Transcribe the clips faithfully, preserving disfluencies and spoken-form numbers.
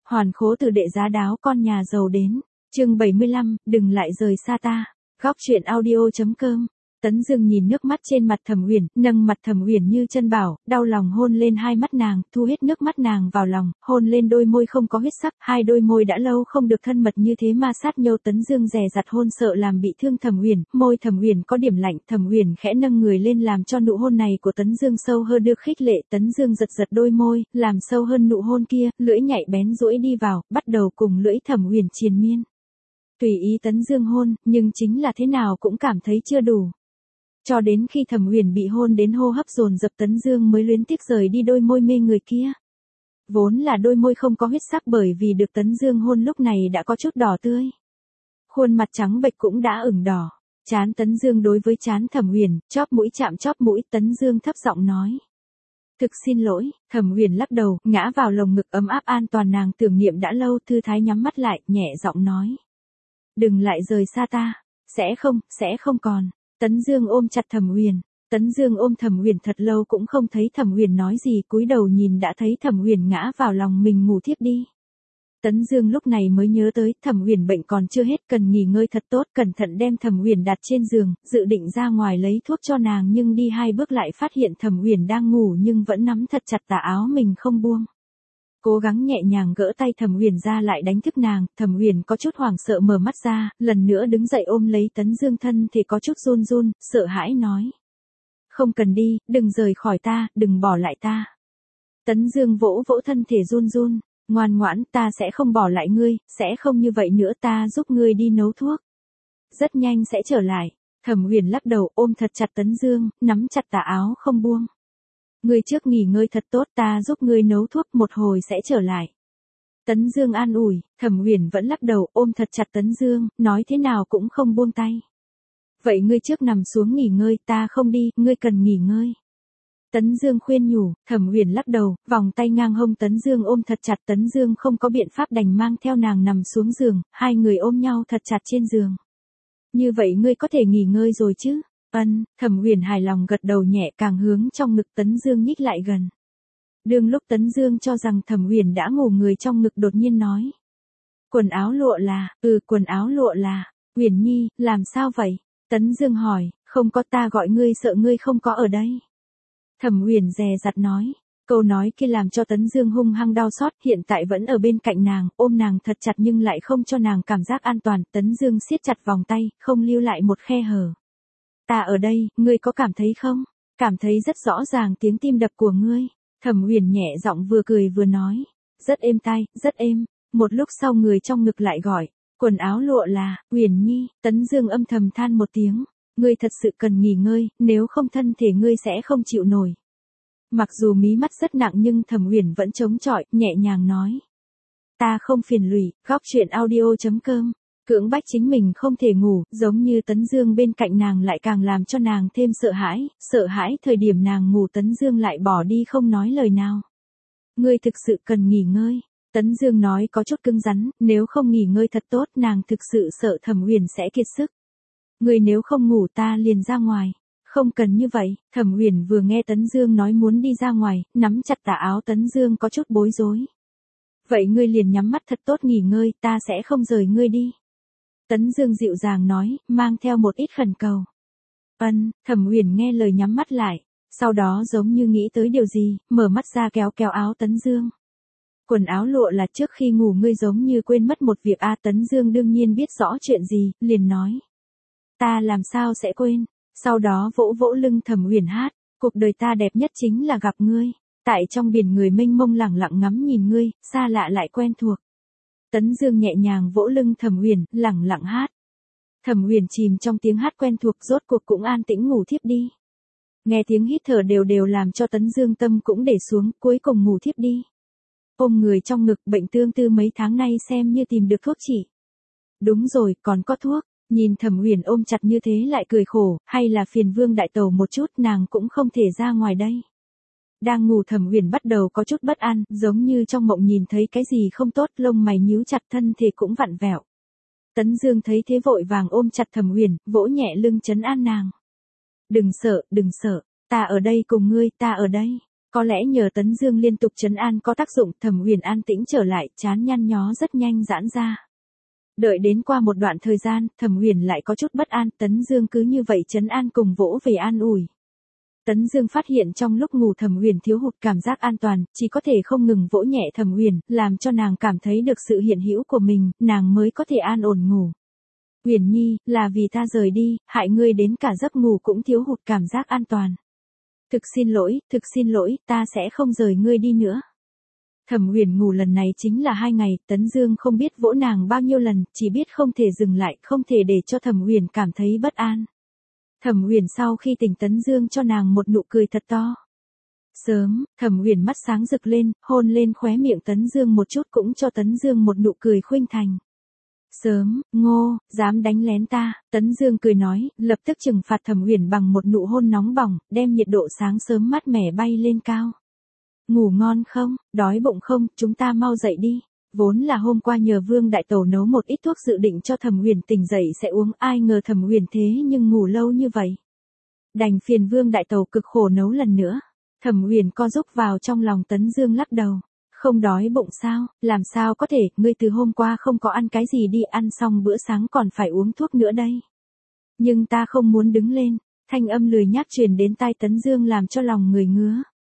Hoàn khố từ đệ giá đáo con nhà giàu đến. Chương bảy mươi lăm, đừng lại rời xa ta. Góc truyện audio chấm com. Tấn Dương nhìn nước mắt trên mặt Thẩm Uyển, nâng mặt Thẩm Uyển như chân bảo, đau lòng hôn lên hai mắt nàng, thu hết nước mắt nàng vào lòng, hôn lên đôi môi không có huyết sắc, hai đôi môi đã lâu không được thân mật như thế ma sát nhau. Tấn Dương dè dặt hôn sợ làm bị thương Thẩm Uyển, môi Thẩm Uyển có điểm lạnh, Thẩm Uyển khẽ nâng người lên làm cho nụ hôn này của Tấn Dương sâu hơn được khích lệ. Tấn Dương giật giật đôi môi, làm sâu hơn nụ hôn kia, lưỡi nhạy bén duỗi đi vào, bắt đầu cùng lưỡi Thẩm Uyển triền miên. Tùy ý Tấn Dương hôn, nhưng chính là thế nào cũng cảm thấy chưa đủ. Cho đến khi Thẩm Uyển bị hôn đến hô hấp dồn dập, Tấn Dương mới luyến tiếc rời đi đôi môi mê người kia. Vốn là đôi môi không có huyết sắc, bởi vì được Tấn Dương hôn lúc này đã có chút đỏ tươi. Khuôn mặt trắng bệch cũng đã ửng đỏ. Trán Tấn Dương đối với trán Thẩm Uyển, chóp mũi chạm chóp mũi, Tấn Dương thấp giọng nói. Thực xin lỗi. Thẩm Uyển lắc đầu, ngã vào lồng ngực ấm áp an toàn nàng tưởng niệm đã lâu, thư thái nhắm mắt lại, nhẹ giọng nói. Đừng lại rời xa ta. Sẽ không, sẽ không còn. Tấn Dương ôm chặt Thẩm Uyển. Tấn Dương ôm Thẩm Uyển thật lâu cũng không thấy Thẩm Uyển nói gì, cúi đầu nhìn đã thấy Thẩm Uyển ngã vào lòng mình ngủ thiếp đi. Tấn Dương lúc này mới nhớ tới Thẩm Uyển bệnh còn chưa hết, cần nghỉ ngơi thật tốt, cẩn thận đem Thẩm Uyển đặt trên giường, dự định ra ngoài lấy thuốc cho nàng, nhưng đi hai bước lại phát hiện Thẩm Uyển đang ngủ nhưng vẫn nắm thật chặt tà áo mình không buông. Cố gắng nhẹ nhàng gỡ tay Thẩm Uyển ra lại đánh thức nàng, Thẩm Uyển có chút hoảng sợ mở mắt ra, lần nữa đứng dậy ôm lấy Tấn Dương, thân thì có chút run run, sợ hãi nói. Không cần đi, đừng rời khỏi ta, đừng bỏ lại ta. Tấn Dương vỗ vỗ thân thể run run, ngoan ngoãn, ta sẽ không bỏ lại ngươi, sẽ không như vậy nữa, ta giúp ngươi đi nấu thuốc. Rất nhanh sẽ trở lại. Thẩm Uyển lắc đầu ôm thật chặt Tấn Dương, nắm chặt tà áo không buông. Ngươi trước nghỉ ngơi thật tốt, ta giúp ngươi nấu thuốc, một hồi sẽ trở lại. Tấn Dương an ủi, Thẩm Uyển vẫn lắc đầu ôm thật chặt Tấn Dương, nói thế nào cũng không buông tay. Vậy ngươi trước nằm xuống nghỉ ngơi, ta không đi, ngươi cần nghỉ ngơi. Tấn Dương khuyên nhủ, Thẩm Uyển lắc đầu, vòng tay ngang hông Tấn Dương ôm thật chặt. Tấn Dương không có biện pháp đành mang theo nàng nằm xuống giường, hai người ôm nhau thật chặt trên giường. Như vậy ngươi có thể nghỉ ngơi rồi chứ? Ân, Thẩm Uyển hài lòng gật đầu nhẹ, càng hướng trong ngực Tấn Dương nhích lại gần. Đương lúc Tấn Dương cho rằng Thẩm Uyển đã ngủ người trong ngực đột nhiên nói. Quần áo lụa là, ừ quần áo lụa là, Uyển Nhi, làm sao vậy? Tấn Dương hỏi, không có, ta gọi ngươi sợ ngươi không có ở đây. Thẩm Uyển dè dặt nói, câu nói kia làm cho Tấn Dương hung hăng đau xót, hiện tại vẫn ở bên cạnh nàng, ôm nàng thật chặt nhưng lại không cho nàng cảm giác an toàn, Tấn Dương siết chặt vòng tay, không lưu lại một khe hở. Ta ở đây, ngươi có cảm thấy không? Cảm thấy rất rõ ràng tiếng tim đập của ngươi. Thẩm Uyển nhẹ giọng vừa cười vừa nói. Rất êm tai, rất êm. Một lúc sau người trong ngực lại gọi. Quần áo lụa là, Uyển Nhi. Tấn Dương âm thầm than một tiếng. Ngươi thật sự cần nghỉ ngơi, nếu không thân thể ngươi sẽ không chịu nổi. Mặc dù mí mắt rất nặng nhưng Thẩm Uyển vẫn chống chọi, nhẹ nhàng nói. Ta không phiền lụy. Góc truyện audio chấm com. Cưỡng bách chính mình không thể ngủ, giống như Tấn Dương bên cạnh nàng lại càng làm cho nàng thêm sợ hãi, sợ hãi thời điểm nàng ngủ Tấn Dương lại bỏ đi không nói lời nào. Ngươi thực sự cần nghỉ ngơi. Tấn Dương nói có chút cứng rắn, nếu không nghỉ ngơi thật tốt nàng thực sự sợ Thẩm Uyển sẽ kiệt sức. Ngươi nếu không ngủ ta liền ra ngoài. Không cần như vậy. Thẩm Uyển vừa nghe Tấn Dương nói muốn đi ra ngoài, nắm chặt tà áo Tấn Dương có chút bối rối. Vậy ngươi liền nhắm mắt thật tốt nghỉ ngơi, ta sẽ không rời ngươi đi. Tấn Dương dịu dàng nói, mang theo một ít khẩn cầu. Ân, Thẩm Uyển nghe lời nhắm mắt lại, sau đó giống như nghĩ tới điều gì, mở mắt ra kéo kéo áo Tấn Dương. Quần áo lụa là trước khi ngủ ngươi giống như quên mất một việc a. Tấn Dương đương nhiên biết rõ chuyện gì, liền nói. Ta làm sao sẽ quên, sau đó vỗ vỗ lưng Thẩm Uyển hát, cuộc đời ta đẹp nhất chính là gặp ngươi, tại trong biển người mênh mông lẳng lặng ngắm nhìn ngươi, xa lạ lại quen thuộc. Tấn Dương nhẹ nhàng vỗ lưng Thẩm Uyển, lẳng lặng hát. Thẩm Uyển chìm trong tiếng hát quen thuộc, rốt cuộc cũng an tĩnh ngủ thiếp đi. Nghe tiếng hít thở đều đều làm cho Tấn Dương tâm cũng để xuống, cuối cùng ngủ thiếp đi. Ôm người trong ngực, bệnh tương tư mấy tháng nay xem như tìm được thuốc trị. Đúng rồi, còn có thuốc. Nhìn Thẩm Uyển ôm chặt như thế lại cười khổ, hay là phiền Vương đại tẩu một chút, nàng cũng không thể ra ngoài đây. Đang ngủ Thẩm Uyển bắt đầu có chút bất an, giống như trong mộng nhìn thấy cái gì không tốt, lông mày nhíu chặt, thân thể cũng vặn vẹo. Tấn Dương thấy thế vội vàng ôm chặt Thẩm Uyển, vỗ nhẹ lưng trấn an nàng. Đừng sợ, đừng sợ, ta ở đây cùng ngươi, ta ở đây. Có lẽ nhờ Tấn Dương liên tục trấn an có tác dụng, Thẩm Huyền an tĩnh trở lại, chán nhăn nhó rất nhanh giãn ra. Đợi đến qua một đoạn thời gian, Thẩm Huyền lại có chút bất an, Tấn Dương cứ như vậy trấn an cùng vỗ về an ủi. Tấn Dương phát hiện trong lúc ngủ Thẩm Huyền thiếu hụt cảm giác an toàn, chỉ có thể không ngừng vỗ nhẹ Thẩm Huyền, làm cho nàng cảm thấy được sự hiện hữu của mình, nàng mới có thể an ổn ngủ. Huyền Nhi, là vì ta rời đi, hại ngươi đến cả giấc ngủ cũng thiếu hụt cảm giác an toàn. Thực xin lỗi, thực xin lỗi, ta sẽ không rời ngươi đi nữa. Thẩm Huyền ngủ lần này chính là hai ngày, Tấn Dương không biết vỗ nàng bao nhiêu lần, chỉ biết không thể dừng lại, không thể để cho Thẩm Huyền cảm thấy bất an. Thẩm Huyền sau khi tỉnh Tấn Dương cho nàng một nụ cười thật to. Sớm, Thẩm Huyền mắt sáng rực lên, hôn lên khóe miệng Tấn Dương một chút cũng cho Tấn Dương một nụ cười khuynh thành. Sớm, ngô, dám đánh lén ta, Tấn Dương cười nói, lập tức trừng phạt Thẩm Huyền bằng một nụ hôn nóng bỏng, đem nhiệt độ sáng sớm mát mẻ bay lên cao. Ngủ ngon không, đói bụng không, chúng ta mau dậy đi. Vốn là hôm qua nhờ Vương Đại Tẩu nấu một ít thuốc dự định cho Thẩm Huyền tỉnh dậy sẽ uống, ai ngờ Thẩm Huyền thế nhưng ngủ lâu như vậy. Đành phiền Vương Đại Tẩu cực khổ nấu lần nữa. Thẩm Huyền co giúp vào trong lòng Tấn Dương lắc đầu. Không đói bụng sao, làm sao có thể, ngươi từ hôm qua không có ăn cái gì đi, ăn xong bữa sáng còn phải uống thuốc nữa đây. Nhưng ta không muốn đứng lên, thanh âm lười nhác truyền đến tai Tấn Dương làm cho lòng người ngứa.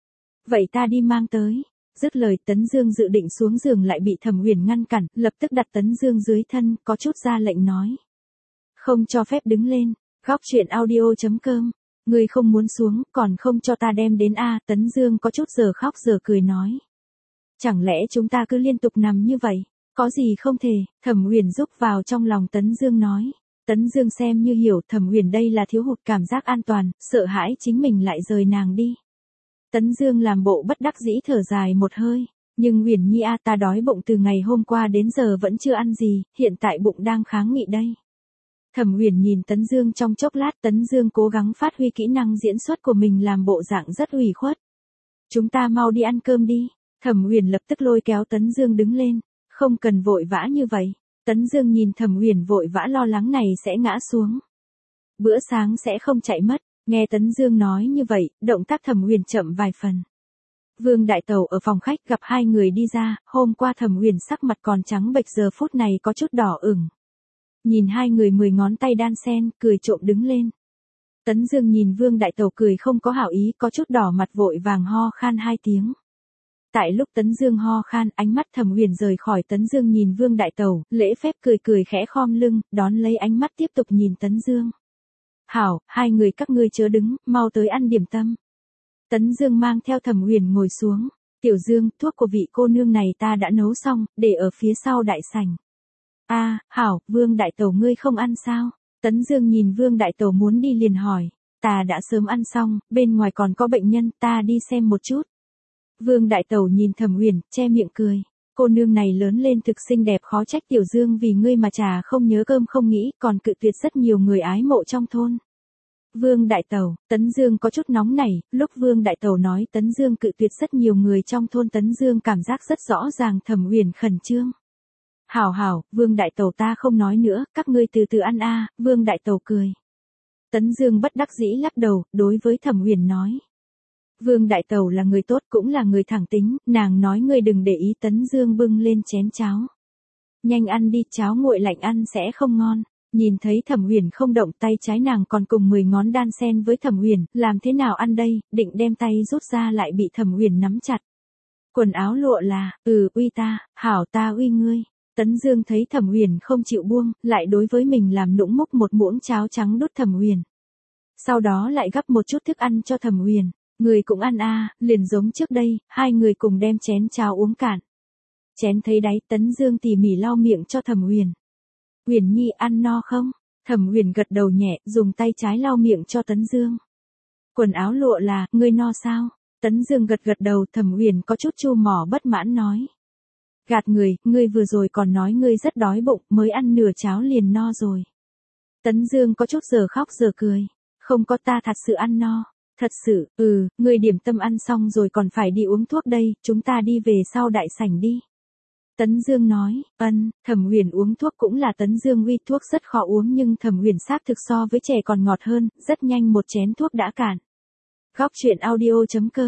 Vậy ta đi mang tới. Dứt lời Tấn Dương dự định xuống giường lại bị Thẩm Huyền ngăn cản, lập tức đặt Tấn Dương dưới thân, có chút ra lệnh nói. Không cho phép đứng lên, góc truyện audio chấm com. Ngươi không muốn xuống, còn không cho ta đem đến a. Tấn Dương có chút giờ khóc giờ cười nói. Chẳng lẽ chúng ta cứ liên tục nằm như vậy, có gì không thể, Thẩm Huyền rúc vào trong lòng Tấn Dương nói. Tấn Dương xem như hiểu Thẩm Huyền đây là thiếu hụt cảm giác an toàn, sợ hãi chính mình lại rời nàng đi. Tấn Dương làm bộ bất đắc dĩ thở dài một hơi, nhưng Huyền Nhi a, ta đói bụng từ ngày hôm qua đến giờ vẫn chưa ăn gì, hiện tại bụng đang kháng nghị đây. Thẩm Huyền nhìn Tấn Dương trong chốc lát, Tấn Dương cố gắng phát huy kỹ năng diễn xuất của mình làm bộ dạng rất ủy khuất. Chúng ta mau đi ăn cơm đi. Thẩm Huyền lập tức lôi kéo Tấn Dương đứng lên, không cần vội vã như vậy. Tấn Dương nhìn Thẩm Huyền vội vã lo lắng này sẽ ngã xuống. Bữa sáng sẽ không chạy mất, nghe Tấn Dương nói như vậy, động tác Thẩm Huyền chậm vài phần. Vương Đại Tẩu ở phòng khách gặp hai người đi ra, hôm qua Thẩm Huyền sắc mặt còn trắng bệch giờ phút này có chút đỏ ửng. Nhìn hai người mười ngón tay đan sen, cười trộm đứng lên. Tấn Dương nhìn Vương Đại Tẩu cười không có hảo ý, có chút đỏ mặt vội vàng ho khan hai tiếng. Tại lúc Tấn Dương ho khan, ánh mắt Thẩm Huyền rời khỏi Tấn Dương nhìn Vương Đại Tẩu, lễ phép cười cười khẽ khom lưng, đón lấy ánh mắt tiếp tục nhìn Tấn Dương. Hảo, hai người các ngươi chớ đứng, mau tới ăn điểm tâm. Tấn Dương mang theo Thẩm Huyền ngồi xuống. Tiểu Dương, thuốc của vị cô nương này ta đã nấu xong, để ở phía sau đại sảnh. A, à, Hảo, Vương Đại Tẩu ngươi không ăn sao? Tấn Dương nhìn Vương Đại Tẩu muốn đi liền hỏi. Ta đã sớm ăn xong, bên ngoài còn có bệnh nhân, ta đi xem một chút. Vương Đại Tẩu nhìn Thẩm Huyền, che miệng cười. Cô nương này lớn lên thực xinh đẹp, khó trách Tiểu Dương vì ngươi mà trà không nhớ cơm không nghĩ, còn cự tuyệt rất nhiều người ái mộ trong thôn. Vương Đại Tẩu, Tấn Dương có chút nóng nảy, lúc Vương Đại Tẩu nói Tấn Dương cự tuyệt rất nhiều người trong thôn, Tấn Dương cảm giác rất rõ ràng. Thẩm Huyền khẩn trương. Hảo hảo, Vương Đại Tẩu ta không nói nữa, các ngươi từ từ ăn a. Vương Đại Tẩu cười. Tấn Dương bất đắc dĩ lắc đầu, đối với Thẩm Huyền nói. Vương Đại Tẩu là người tốt cũng là người thẳng tính, nàng nói ngươi đừng để ý. Tấn Dương bưng lên chén cháo. Nhanh ăn đi, cháo nguội lạnh ăn sẽ không ngon. Nhìn thấy Thẩm Huyền không động, tay trái nàng còn cùng mười ngón đan sen với Thẩm Huyền, làm thế nào ăn đây, định đem tay rút ra lại bị Thẩm Huyền nắm chặt. Quần áo lụa là, ừ uy ta, hảo ta uy ngươi. Tấn Dương thấy Thẩm Huyền không chịu buông, lại đối với mình làm nũng múc một muỗng cháo trắng đút Thẩm Huyền. Sau đó lại gắp một chút thức ăn cho Thẩm Huyền. Người cũng ăn a, à, liền giống trước đây, hai người cùng đem chén cháo uống cạn. Chén thấy đáy, Tấn Dương tỉ mỉ lau miệng cho Thẩm Huyền. Huyền Nhi ăn no không? Thẩm Huyền gật đầu nhẹ, dùng tay trái lau miệng cho Tấn Dương. Quần áo lụa là, ngươi no sao? Tấn Dương gật gật đầu. Thẩm Huyền có chút chu mỏ bất mãn nói. Gạt người, ngươi vừa rồi còn nói ngươi rất đói bụng, mới ăn nửa cháo liền no rồi. Tấn Dương có chút giờ khóc giờ cười. Không có, ta thật sự ăn no. Thật sự, ừ, ngươi điểm tâm ăn xong rồi còn phải đi uống thuốc đây, chúng ta đi về sau đại sảnh đi. Tấn Dương nói, ân, Thẩm Huyền uống thuốc cũng là Tấn Dương uy, thuốc rất khó uống nhưng Thẩm Huyền xác thực so với trẻ còn ngọt hơn, rất nhanh một chén thuốc đã cạn. Góc truyện audio chấm com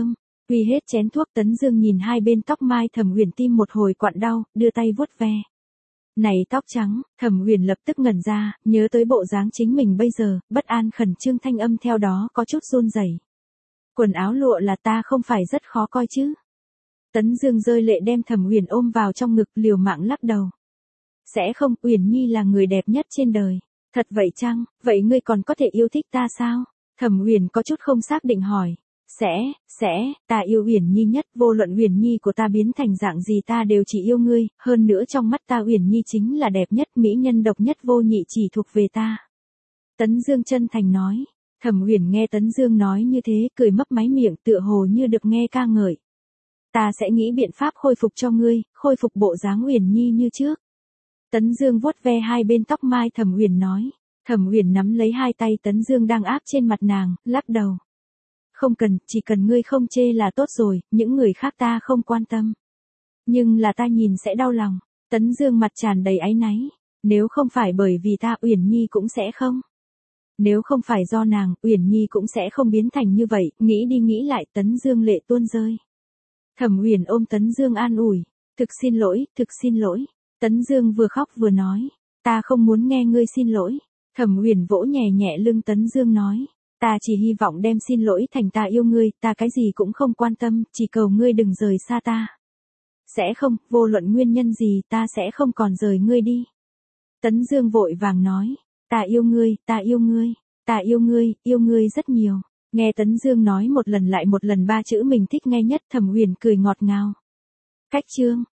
Uy hết chén thuốc, Tấn Dương nhìn hai bên tóc mai Thẩm Uyển tim một hồi quặn đau, đưa tay vuốt ve. Này tóc trắng, Thẩm Uyển lập tức ngẩn ra, nhớ tới bộ dáng chính mình bây giờ, bất an khẩn trương thanh âm theo đó có chút run rẩy. Quần áo lụa là ta không phải rất khó coi chứ? Tấn Dương rơi lệ đem Thẩm Uyển ôm vào trong ngực, liều mạng lắc đầu. Sẽ không, Uyển Nhi là người đẹp nhất trên đời. Thật vậy chăng, vậy ngươi còn có thể yêu thích ta sao? Thẩm Uyển có chút không xác định hỏi. Sẽ, sẽ, ta yêu Uyển Nhi nhất, vô luận Uyển Nhi của ta biến thành dạng gì ta đều chỉ yêu ngươi, hơn nữa trong mắt ta Uyển Nhi chính là đẹp nhất, mỹ nhân độc nhất vô nhị chỉ thuộc về ta. Tấn Dương chân thành nói. Thẩm Uyển nghe Tấn Dương nói như thế, cười mấp máy miệng tựa hồ như được nghe ca ngợi. Ta sẽ nghĩ biện pháp khôi phục cho ngươi, khôi phục bộ dáng Uyển Nhi như trước. Tấn Dương vuốt ve hai bên tóc mai Thẩm Uyển nói. Thẩm Uyển nắm lấy hai tay Tấn Dương đang áp trên mặt nàng, lắc đầu. Không cần, chỉ cần ngươi không chê là tốt rồi, những người khác ta không quan tâm. Nhưng là ta nhìn sẽ đau lòng. Tấn Dương mặt tràn đầy áy náy. Nếu không phải bởi vì ta, Uyển Nhi cũng sẽ không. Nếu không phải do nàng, Uyển Nhi cũng sẽ không biến thành như vậy, nghĩ đi nghĩ lại Tấn Dương lệ tuôn rơi. Thẩm Uyển ôm Tấn Dương an ủi. Thực xin lỗi, thực xin lỗi. Tấn Dương vừa khóc vừa nói. Ta không muốn nghe ngươi xin lỗi. Thẩm Uyển vỗ nhẹ nhẹ lưng Tấn Dương nói. Ta chỉ hy vọng đem xin lỗi thành ta yêu ngươi, ta cái gì cũng không quan tâm, chỉ cầu ngươi đừng rời xa ta. Sẽ không, vô luận nguyên nhân gì ta sẽ không còn rời ngươi đi. Tấn Dương vội vàng nói. Ta yêu ngươi, ta yêu ngươi, ta yêu ngươi, yêu ngươi rất nhiều. Nghe Tấn Dương nói một lần lại một lần ba chữ mình thích nghe nhất, Thẩm Uyển cười ngọt ngào. Cách chương